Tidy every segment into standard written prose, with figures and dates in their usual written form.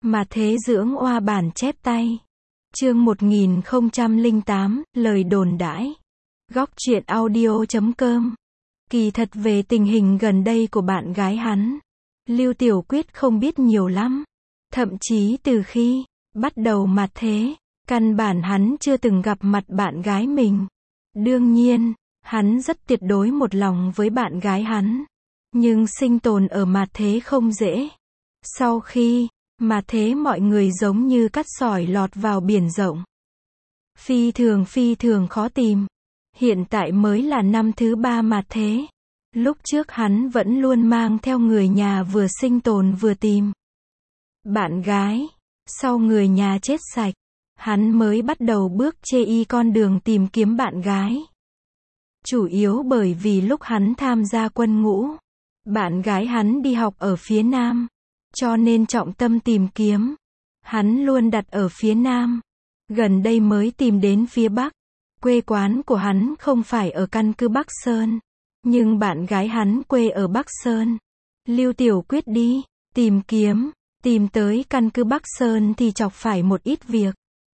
Mà thế dưỡng oa bản chép tay. Chương 1008, lời đồn đãi. Góc truyện audio.com. Kỳ thật về tình hình gần đây của bạn gái hắn, Lưu Tiểu Quyết không biết nhiều lắm. Thậm chí từ khi bắt đầu mặt thế, căn bản hắn chưa từng gặp mặt bạn gái mình. Đương nhiên, hắn rất tuyệt đối một lòng với bạn gái hắn. Nhưng sinh tồn ở mặt thế không dễ. Sau khi mà thế mọi người giống như cát sỏi lọt vào biển rộng. Phi thường khó tìm. Hiện tại mới là năm thứ 3 mà thế. Lúc trước hắn vẫn luôn mang theo người nhà vừa sinh tồn vừa tìm bạn gái. Sau người nhà chết sạch, hắn mới bắt đầu bước chê y con đường tìm kiếm bạn gái. Chủ yếu bởi vì lúc hắn tham gia quân ngũ, bạn gái hắn đi học ở phía Nam. Cho nên trọng tâm tìm kiếm, hắn luôn đặt ở phía Nam. Gần đây mới tìm đến phía Bắc. Quê quán của hắn không phải ở căn cứ Bắc Sơn. Nhưng bạn gái hắn quê ở Bắc Sơn. Lưu Tiểu Quyết đi tìm kiếm, tìm tới căn cứ Bắc Sơn thì chọc phải một ít việc.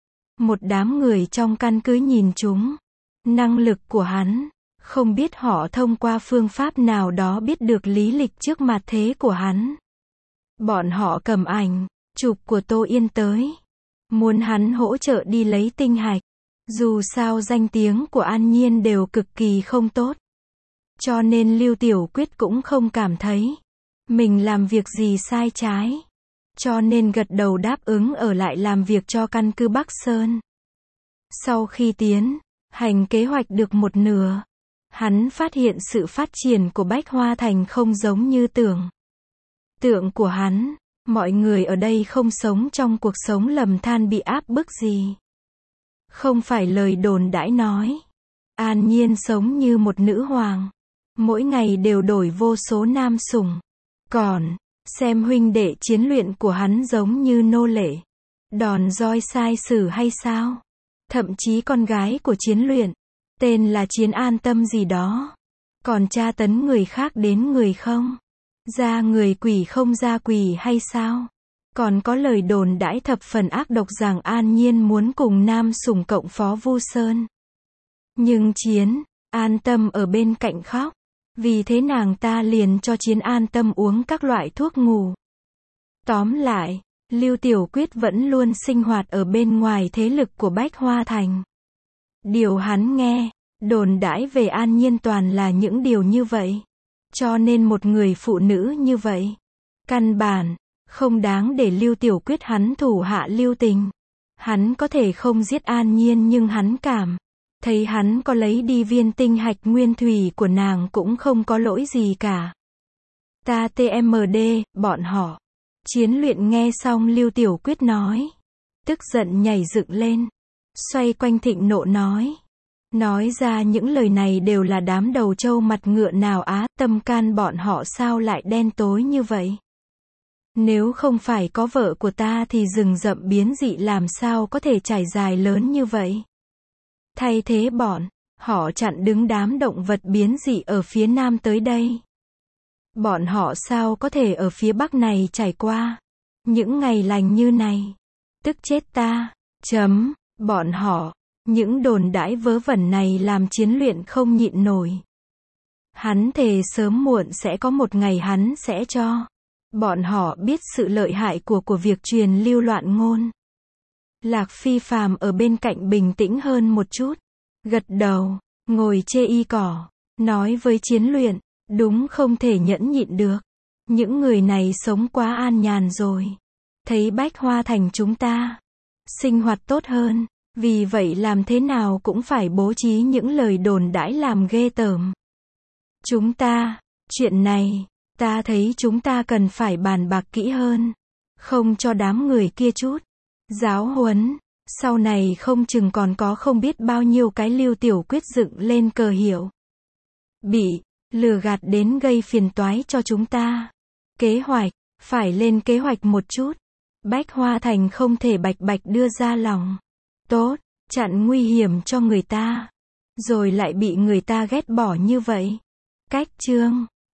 Một đám người trong căn cứ nhìn chúng năng lực của hắn, không biết họ thông qua phương pháp nào đó biết được lý lịch trước mặt thế của hắn. Bọn họ cầm ảnh chụp của Tô Yên tới, muốn hắn hỗ trợ đi lấy tinh hạch. Dù sao danh tiếng của An Nhiên đều cực kỳ không tốt. Cho nên Lưu Tiểu Quyết cũng không cảm thấy mình làm việc gì sai trái. Cho nên gật đầu đáp ứng ở lại làm việc cho căn cứ Bắc Sơn. Sau khi tiến hành kế hoạch được một nửa, hắn phát hiện sự phát triển của Bách Hoa Thành không giống như tưởng tượng của hắn. Mọi người ở đây không sống trong cuộc sống lầm than bị áp bức gì. Không phải lời đồn đãi nói. An Nhiên sống như một nữ hoàng. Mỗi ngày đều đổi vô số nam sủng. Còn, xem huynh đệ chiến luyện của hắn giống như nô lệ. Đòn roi sai sử hay sao? Thậm chí con gái của chiến luyện, tên là Chiến An Tâm gì đó. Còn tra tấn người khác đến người không? Ra người quỷ không ra quỷ hay sao? Còn có lời đồn đãi thập phần ác độc rằng An Nhiên muốn cùng nam sủng cộng phó Vu Sơn. Nhưng Chiến An Tâm ở bên cạnh khóc. Vì thế nàng ta liền cho Chiến An Tâm uống các loại thuốc ngủ. Tóm lại, Lưu Tiểu Quyết vẫn luôn sinh hoạt ở bên ngoài thế lực của Bách Hoa Thành. Điều hắn nghe, đồn đãi về An Nhiên toàn là những điều như vậy. Cho nên một người phụ nữ như vậy, căn bản không đáng để Lưu Tiểu Quyết hắn thủ hạ lưu tình. Hắn có thể không giết An Nhiên nhưng hắn cảm thấy hắn có lấy đi viên tinh hạch nguyên thủy của nàng cũng không có lỗi gì cả. Ta TMD, bọn họ. Chiến luyện nghe xong Lưu Tiểu Quyết nói. Tức giận nhảy dựng lên. Xoay quanh thịnh nộ nói. Nói ra những lời này đều là đám đầu trâu mặt ngựa nào á, tâm can bọn họ sao lại đen tối như vậy? Nếu không phải có vợ của ta thì rừng rậm biến dị làm sao có thể trải dài lớn như vậy? Thay thế bọn họ chặn đứng đám động vật biến dị ở phía Nam tới đây. Bọn họ sao có thể ở phía Bắc này trải qua những ngày lành như này? Tức chết ta. Bọn họ, những đồn đãi vớ vẩn này làm chiến luyện không nhịn nổi. Hắn thề sớm muộn sẽ có một ngày hắn sẽ cho bọn họ biết sự lợi hại của việc truyền lưu loạn ngôn. Lạc Phi Phàm ở bên cạnh bình tĩnh hơn một chút. Gật đầu, ngồi chê y cỏ, nói với chiến luyện, đúng không thể nhẫn nhịn được. Những người này sống quá an nhàn rồi. Thấy Bách Hoa Thành chúng ta sinh hoạt tốt hơn. Vì vậy làm thế nào cũng phải bố trí những lời đồn đãi làm ghê tởm. Chuyện này, ta thấy chúng ta cần phải bàn bạc kỹ hơn. Không cho đám người kia chút giáo huấn. Sau này không chừng còn có không biết bao nhiêu cái Lưu Tiểu Quyết dựng lên cờ hiệu. Bị lừa gạt đến gây phiền toái cho chúng ta. Kế hoạch, phải lên kế hoạch một chút. Bách Hoa Thành không thể bạch bạch đưa ra lòng. Tốt, chặn nguy hiểm cho người ta. Rồi lại bị người ta ghét bỏ như vậy. Cách chương